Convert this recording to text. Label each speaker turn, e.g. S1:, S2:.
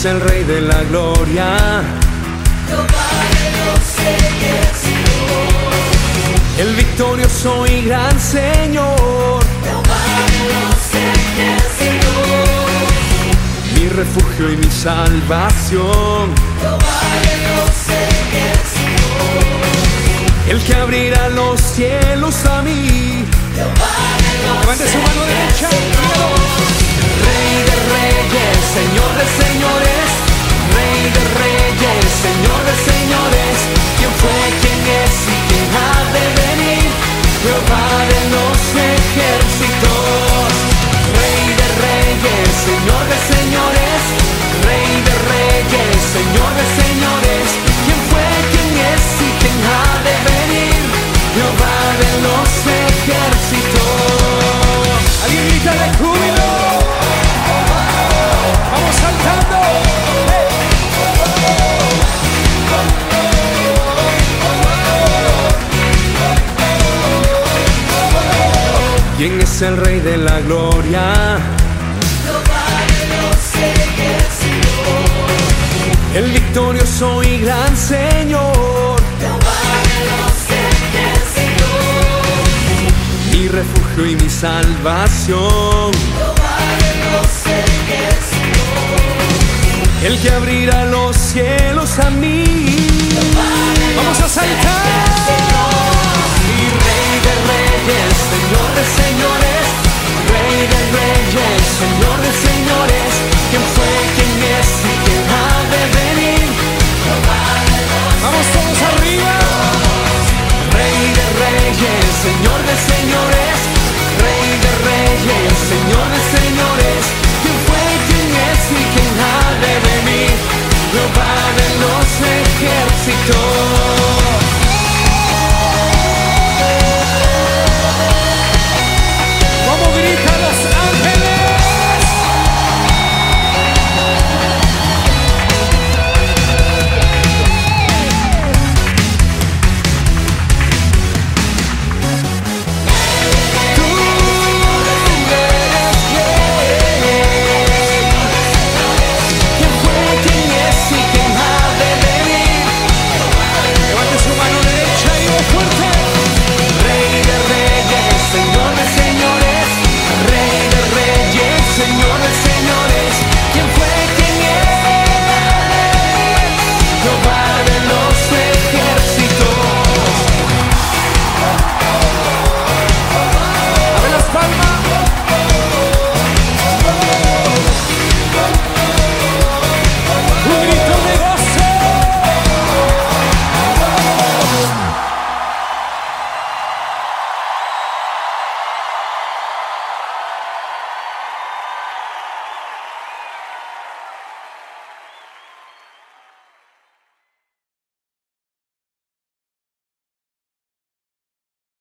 S1: es el Rey de la Gloria?
S2: Jehová de los ejércitos.
S1: El victorioso y gran Señor,
S2: Jehová de los ejércitos.
S1: mi refugio y mi salvación,
S2: Jehová de los ejércitos.
S1: el que abrirá los cielos a mí.
S2: Jehová de los
S1: Levante su mano derecha, dígalo. Rey de reyes, Señor de señores, Rey de reyes, Señor de señores, ¿quién fue, quién es y quién ha de venir? Jehová de los ejércitos. Rey de reyes, Señor de señores, Rey de reyes, Señor de señores, ¿quién fue, quién es y quién ha de venir? Jehová de los ejércitos. ¿Alguien grita de júbilo? ¡Vamos saltando! ¿Quién es el Rey de la Gloria?
S2: Jehová de los ejércitos.
S1: El victorioso y gran Señor,
S2: Jehová de los ejércitos.
S1: mi refugio y mi salvación,
S2: Jehová de los ejércitos.
S1: el que abrirá los cielos a mí. Vamos a saltar. Y Rey de reyes, Señor de señores, Rey de reyes, Señor de señores, ¿quién fue, quién es y quién ha de venir? Vamos todos arriba. Rey de reyes, Señor de señores.